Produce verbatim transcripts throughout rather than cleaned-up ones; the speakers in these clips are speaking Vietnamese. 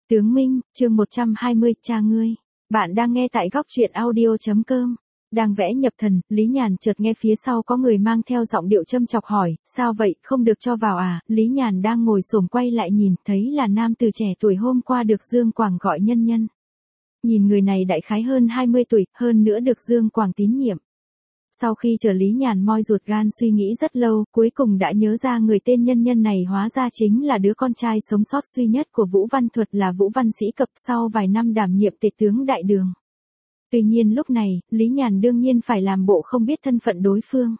Tướng Minh, chương một trăm hai mươi, cha ngươi. Bạn đang nghe tại góc truyện audio chấm com. Đang vẽ nhập thần, Lý Nhàn chợt nghe phía sau có người mang theo giọng điệu châm chọc hỏi, sao vậy, không được cho vào à? Lý Nhàn đang ngồi xổm quay lại nhìn, thấy là nam từ trẻ tuổi hôm qua được Dương Quảng gọi nhân nhân. Nhìn người này đại khái hơn hai mươi tuổi, hơn nữa được Dương Quảng tín nhiệm. Sau khi chờ Lý Nhàn moi ruột gan suy nghĩ rất lâu, cuối cùng đã nhớ ra người tên nhân nhân này hóa ra chính là đứa con trai sống sót duy nhất của Vũ Văn Thuật, là Vũ Văn Sĩ Cập, sau vài năm đảm nhiệm tể tướng đại đường. Tuy nhiên lúc này, Lý Nhàn đương nhiên phải làm bộ không biết thân phận đối phương.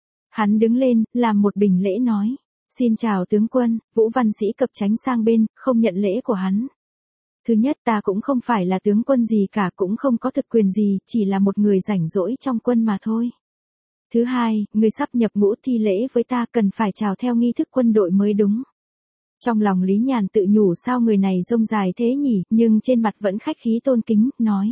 Hắn đứng lên, làm một bình lễ nói, xin chào tướng quân. Vũ Văn Sĩ Cập tránh sang bên, không nhận lễ của hắn. Thứ nhất, ta cũng không phải là tướng quân gì cả, cũng không có thực quyền gì, chỉ là một người rảnh rỗi trong quân mà thôi. Thứ hai, người sắp nhập ngũ thi lễ với ta, cần phải chào theo nghi thức quân đội mới đúng. Trong lòng Lý Nhàn tự nhủ sao người này rông dài thế nhỉ, nhưng trên mặt vẫn khách khí tôn kính, nói.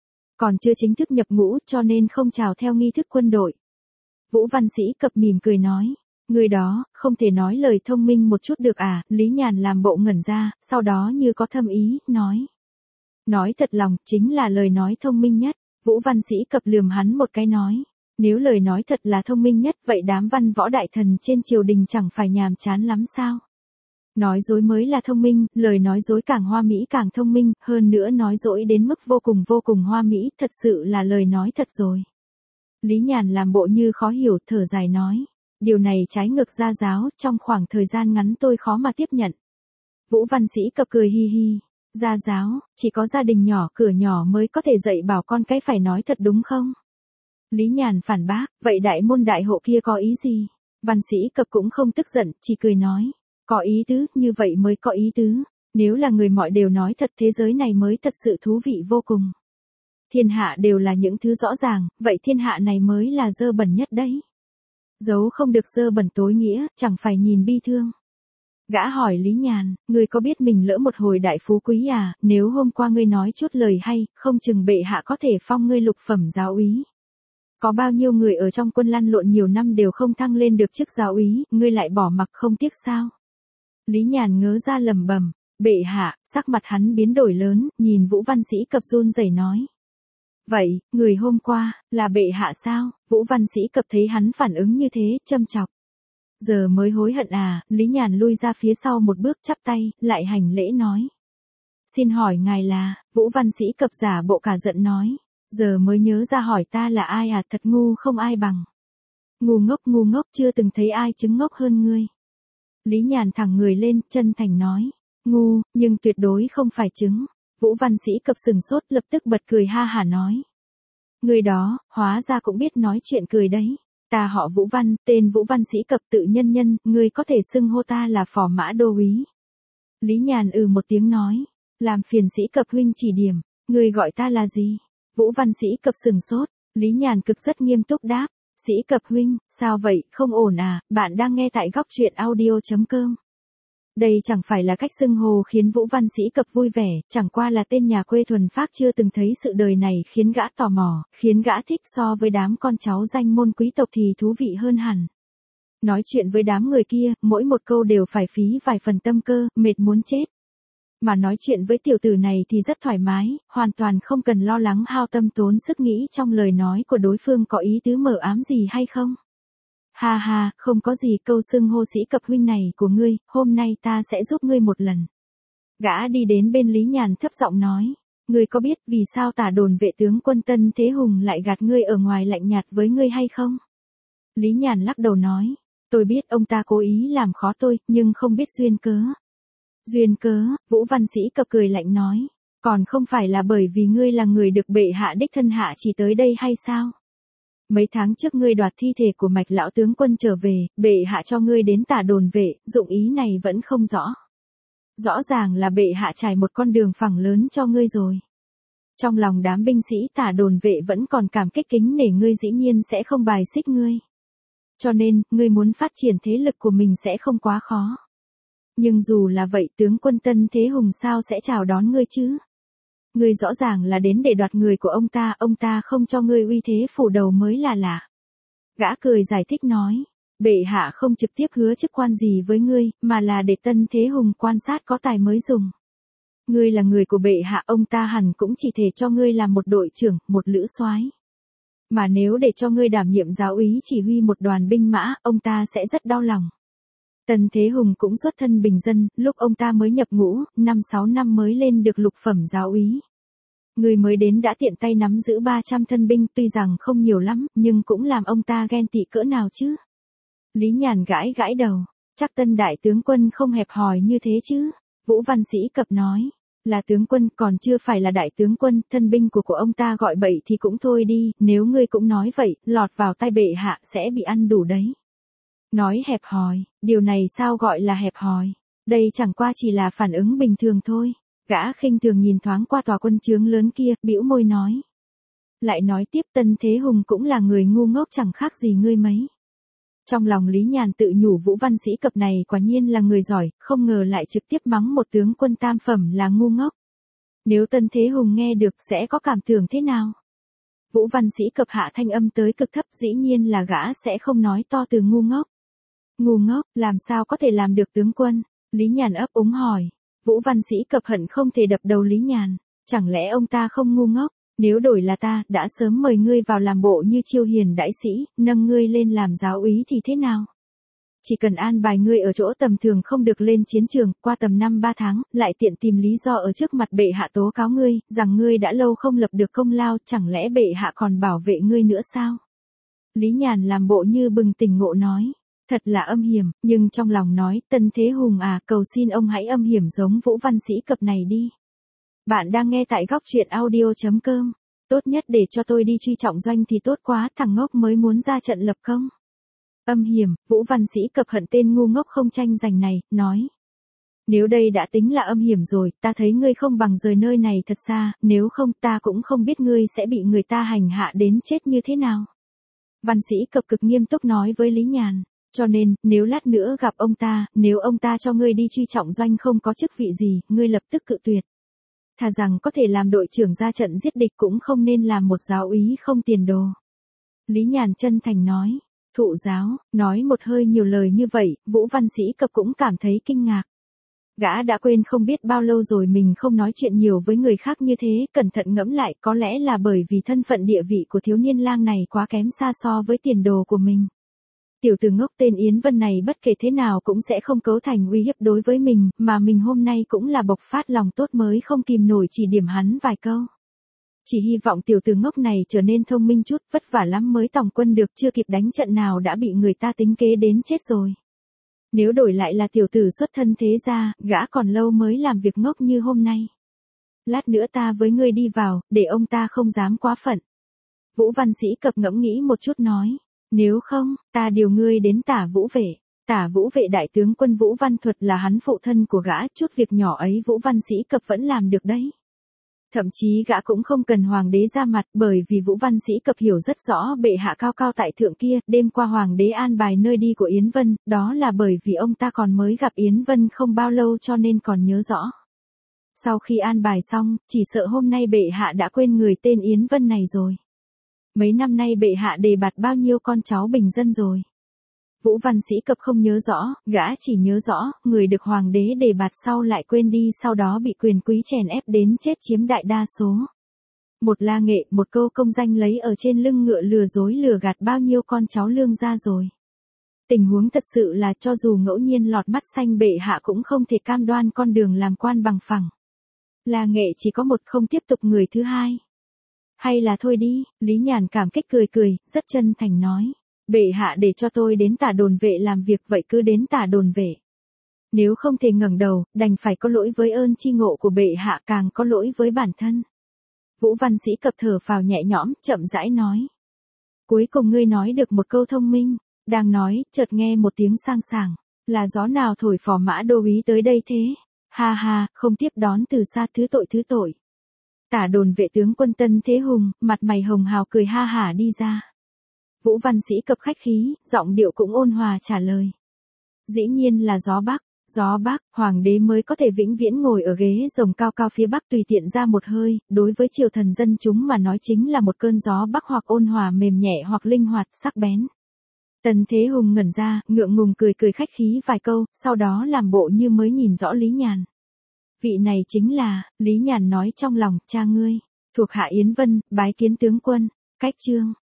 Còn chưa chính thức nhập ngũ cho nên không chào theo nghi thức quân đội. Vũ Văn Sĩ Cập mỉm cười nói. Người đó, không thể nói lời thông minh một chút được à? Lý Nhàn làm bộ ngẩn ra, sau đó như có thâm ý, nói. Nói thật lòng, chính là lời nói thông minh nhất. Vũ Văn Sĩ Cập lườm hắn một cái nói. Nếu lời nói thật là thông minh nhất, vậy đám văn võ đại thần trên triều đình chẳng phải nhàm chán lắm sao? Nói dối mới là thông minh, lời nói dối càng hoa mỹ càng thông minh, hơn nữa nói dối đến mức vô cùng vô cùng hoa mỹ, thật sự là lời nói thật rồi. Lý Nhàn làm bộ như khó hiểu, thở dài nói. Điều này trái ngược gia giáo, trong khoảng thời gian ngắn tôi khó mà tiếp nhận. Vũ Văn Sĩ Cập cười hi hi. Gia giáo, chỉ có gia đình nhỏ, cửa nhỏ mới có thể dạy bảo con cái phải nói thật đúng không? Lý Nhàn phản bác, vậy đại môn đại hộ kia có ý gì? Văn Sĩ Cập cũng không tức giận, chỉ cười nói. Có ý tứ, như vậy mới có ý tứ. Nếu là người mọi đều nói thật, thế giới này mới thật sự thú vị vô cùng. Thiên hạ đều là những thứ rõ ràng, vậy thiên hạ này mới là dơ bẩn nhất đấy. Dấu không được dơ bẩn tối nghĩa, chẳng phải nhìn bi thương. Gã hỏi Lý Nhàn, ngươi có biết mình lỡ một hồi đại phú quý à? Nếu hôm qua ngươi nói chút lời hay, không chừng bệ hạ có thể phong ngươi lục phẩm giáo úy. Có bao nhiêu người ở trong quân lăn lộn nhiều năm đều không thăng lên được chức giáo úy, ngươi lại bỏ mặc không tiếc sao? Lý Nhàn ngớ ra lầm bầm, bệ hạ. Sắc mặt hắn biến đổi lớn, nhìn Vũ Văn Sĩ Cập run rẩy nói. Vậy, người hôm qua, là bệ hạ sao? Vũ Văn Sĩ Cập thấy hắn phản ứng như thế, châm chọc. Giờ mới hối hận à? Lý Nhàn lui ra phía sau một bước, chắp tay, lại hành lễ nói. Xin hỏi ngài là? Vũ Văn Sĩ Cập giả bộ cả giận nói. Giờ mới nhớ ra hỏi ta là ai à? Thật ngu không ai bằng. Ngu ngốc ngu ngốc, chưa từng thấy ai chứng ngốc hơn ngươi. Lý Nhàn thẳng người lên, chân thành nói. Ngu, nhưng tuyệt đối không phải chứng. Vũ Văn Sĩ Cập sừng sốt, lập tức bật cười ha hả nói. Người đó, hóa ra cũng biết nói chuyện cười đấy. Ta họ Vũ Văn, tên Vũ Văn Sĩ Cập, tự nhân nhân, ngươi có thể xưng hô ta là phò mã đô úy. Lý Nhàn ừ một tiếng nói. Làm phiền Sĩ Cập huynh chỉ điểm, ngươi gọi ta là gì? Vũ Văn Sĩ Cập sừng sốt, Lý Nhàn cực rất nghiêm túc đáp. Sĩ Cập huynh, sao vậy, không ổn à? Bạn đang nghe tại góc truyện audio chấm com. Đây chẳng phải là cách xưng hô khiến Vũ Văn Sĩ Cập vui vẻ, chẳng qua là tên nhà quê thuần phác chưa từng thấy sự đời này khiến gã tò mò, khiến gã thích, so với đám con cháu danh môn quý tộc thì thú vị hơn hẳn. Nói chuyện với đám người kia, mỗi một câu đều phải phí vài phần tâm cơ, mệt muốn chết. Mà nói chuyện với tiểu tử này thì rất thoải mái, hoàn toàn không cần lo lắng hao tâm tốn sức nghĩ trong lời nói của đối phương có ý tứ mờ ám gì hay không. Ha ha, không có gì, câu xưng hô Sĩ Cập huynh này của ngươi, hôm nay ta sẽ giúp ngươi một lần. Gã đi đến bên Lý Nhàn thấp giọng nói. Ngươi có biết vì sao tả đồn vệ tướng quân Tân Thế Hùng lại gạt ngươi ở ngoài lạnh nhạt với ngươi hay không? Lý Nhàn lắc đầu nói. Tôi biết ông ta cố ý làm khó tôi, nhưng không biết duyên cớ. Duyên cớ? Vũ Văn Sĩ Cập cười lạnh nói. Còn không phải là bởi vì ngươi là người được bệ hạ đích thân hạ chỉ tới đây hay sao? Mấy tháng trước ngươi đoạt thi thể của Mạch lão tướng quân trở về, bệ hạ cho ngươi đến tả đồn vệ, dụng ý này vẫn không rõ. Rõ ràng là bệ hạ trải một con đường phẳng lớn cho ngươi rồi. Trong lòng đám binh sĩ tả đồn vệ vẫn còn cảm kích kính nể ngươi, dĩ nhiên sẽ không bài xích ngươi. Cho nên, ngươi muốn phát triển thế lực của mình sẽ không quá khó. Nhưng dù là vậy, tướng quân Tân Thế Hùng sao sẽ chào đón ngươi chứ? Ngươi rõ ràng là đến để đoạt người của ông ta, ông ta không cho ngươi uy thế phủ đầu mới là lạ. Gã cười giải thích nói, bệ hạ không trực tiếp hứa chức quan gì với ngươi, mà là để Tân Thế Hùng quan sát có tài mới dùng. Ngươi là người của bệ hạ, ông ta hẳn cũng chỉ thể cho ngươi làm một đội trưởng, một lữ soái. Mà nếu để cho ngươi đảm nhiệm giáo úy chỉ huy một đoàn binh mã, ông ta sẽ rất đau lòng. Tần Thế Hùng cũng xuất thân bình dân, lúc ông ta mới nhập ngũ, năm sáu năm mới lên được lục phẩm giáo úy. Người mới đến đã tiện tay nắm giữ ba trăm thân binh, tuy rằng không nhiều lắm, nhưng cũng làm ông ta ghen tị cỡ nào chứ. Lý Nhàn gãi gãi đầu, chắc Tân đại tướng quân không hẹp hòi như thế chứ. Vũ Văn Sĩ Cập nói, là tướng quân còn chưa phải là đại tướng quân, thân binh của của ông ta gọi bậy thì cũng thôi đi, nếu ngươi cũng nói vậy, lọt vào tay bệ hạ sẽ bị ăn đủ đấy. Nói hẹp hòi, điều này sao gọi là hẹp hòi, đây chẳng qua chỉ là phản ứng bình thường thôi. Gã khinh thường nhìn thoáng qua tòa quân trướng lớn kia, bĩu môi nói. Lại nói tiếp, Tân Thế Hùng cũng là người ngu ngốc chẳng khác gì ngươi mấy. Trong lòng Lý Nhàn tự nhủ Vũ Văn Sĩ Cập này quả nhiên là người giỏi, không ngờ lại trực tiếp mắng một tướng quân tam phẩm là ngu ngốc. Nếu Tân Thế Hùng nghe được sẽ có cảm tưởng thế nào? Vũ Văn Sĩ Cập hạ thanh âm tới cực thấp, dĩ nhiên là gã sẽ không nói to từ ngu ngốc. Ngu ngốc, làm sao có thể làm được tướng quân? Lý Nhàn ấp úng hỏi. Vũ Văn Sĩ Cập hận không thể đập đầu Lý Nhàn. Chẳng lẽ ông ta không ngu ngốc? Nếu đổi là ta, đã sớm mời ngươi vào làm bộ như Chiêu Hiền đại sĩ, nâng ngươi lên làm giáo úy thì thế nào? Chỉ cần an bài ngươi ở chỗ tầm thường không được lên chiến trường, qua tầm năm ba tháng, lại tiện tìm lý do ở trước mặt bệ hạ tố cáo ngươi, rằng ngươi đã lâu không lập được công lao, chẳng lẽ bệ hạ còn bảo vệ ngươi nữa sao? Lý Nhàn làm bộ như bừng tỉnh ngộ nói. Thật là âm hiểm, nhưng trong lòng nói, Tân Thế Hùng à, cầu xin ông hãy âm hiểm giống Vũ Văn Sĩ Cập này đi. Bạn đang nghe tại góc truyện audio chấm com. Tốt nhất để cho tôi đi truy trọng doanh thì tốt quá, thằng ngốc mới muốn ra trận lập công. Âm hiểm, Vũ Văn Sĩ Cập hận tên ngu ngốc không tranh giành này, nói. Nếu đây đã tính là âm hiểm rồi, ta thấy ngươi không bằng rời nơi này thật xa, nếu không ta cũng không biết ngươi sẽ bị người ta hành hạ đến chết như thế nào. Văn Sĩ Cập cực nghiêm túc nói với Lý Nhàn. Cho nên, nếu lát nữa gặp ông ta, nếu ông ta cho ngươi đi truy trọng doanh không có chức vị gì, ngươi lập tức cự tuyệt. Thà rằng có thể làm đội trưởng ra trận giết địch cũng không nên làm một giáo úy không tiền đồ. Lý Nhàn chân thành nói, thụ giáo, nói một hơi nhiều lời như vậy, Vũ Văn Sĩ Cập cũng cảm thấy kinh ngạc. Gã đã quên không biết bao lâu rồi mình không nói chuyện nhiều với người khác như thế, cẩn thận ngẫm lại có lẽ là bởi vì thân phận địa vị của thiếu niên lang này quá kém xa so với tiền đồ của mình. Tiểu tử ngốc tên Yến Vân này bất kể thế nào cũng sẽ không cấu thành uy hiếp đối với mình, mà mình hôm nay cũng là bộc phát lòng tốt mới không kìm nổi chỉ điểm hắn vài câu. Chỉ hy vọng tiểu tử ngốc này trở nên thông minh chút, vất vả lắm mới tòng quân được, chưa kịp đánh trận nào đã bị người ta tính kế đến chết rồi. Nếu đổi lại là tiểu tử xuất thân thế gia, gã còn lâu mới làm việc ngốc như hôm nay. Lát nữa ta với ngươi đi vào, để ông ta không dám quá phận. Vũ Văn Sĩ Cập ngẫm nghĩ một chút nói. Nếu không, ta điều ngươi đến Tả Vũ Vệ. Tả Vũ Vệ đại tướng quân Vũ Văn Thuật là hắn phụ thân của gã, chút việc nhỏ ấy Vũ Văn Sĩ Cập vẫn làm được đấy. Thậm chí gã cũng không cần hoàng đế ra mặt, bởi vì Vũ Văn Sĩ Cập hiểu rất rõ bệ hạ cao cao tại thượng kia, đêm qua hoàng đế an bài nơi đi của Yến Vân, đó là bởi vì ông ta còn mới gặp Yến Vân không bao lâu cho nên còn nhớ rõ. Sau khi an bài xong, chỉ sợ hôm nay bệ hạ đã quên người tên Yến Vân này rồi. Mấy năm nay bệ hạ đề bạt bao nhiêu con cháu bình dân rồi. Vũ Văn Sĩ Cập không nhớ rõ, gã chỉ nhớ rõ, người được hoàng đế đề bạt sau lại quên đi, sau đó bị quyền quý chèn ép đến chết chiếm đại đa số. Một la nghệ, một câu công danh lấy ở trên lưng ngựa lừa dối lừa gạt bao nhiêu con cháu lương gia rồi. Tình huống thật sự là cho dù ngẫu nhiên lọt mắt xanh bệ hạ cũng không thể cam đoan con đường làm quan bằng phẳng. La nghệ chỉ có một, không tiếp tục người thứ hai. Hay là thôi đi, Lý Nhàn cảm kích cười cười, rất chân thành nói. Bệ hạ để cho tôi đến Tả Đồn Vệ làm việc, vậy cứ đến Tả Đồn Vệ. Nếu không thể ngẩng đầu, đành phải có lỗi với ơn chi ngộ của bệ hạ, càng có lỗi với bản thân. Vũ Văn Sĩ Cập thở phào nhẹ nhõm, chậm rãi nói. Cuối cùng ngươi nói được một câu thông minh. Đang nói, chợt nghe một tiếng sang sảng. Là gió nào thổi Phò Mã Đô úy tới đây thế? Ha ha, không tiếp đón từ xa, thứ tội thứ tội. Tả Đồn Vệ tướng quân Tân Thế Hùng, mặt mày hồng hào cười ha hả đi ra. Vũ Văn Sĩ Cập khách khí, giọng điệu cũng ôn hòa trả lời. Dĩ nhiên là gió Bắc, gió Bắc, hoàng đế mới có thể vĩnh viễn ngồi ở ghế rồng cao cao phía Bắc tùy tiện ra một hơi, đối với triều thần dân chúng mà nói chính là một cơn gió Bắc, hoặc ôn hòa mềm nhẹ hoặc linh hoạt sắc bén. Tần Thế Hùng ngẩn ra, ngượng ngùng cười cười khách khí vài câu, sau đó làm bộ như mới nhìn rõ Lý Nhàn. Vị này chính là, Lý Nhàn nói trong lòng, cha ngươi. Thuộc hạ Yến Vân, bái kiến tướng quân. Cách chương.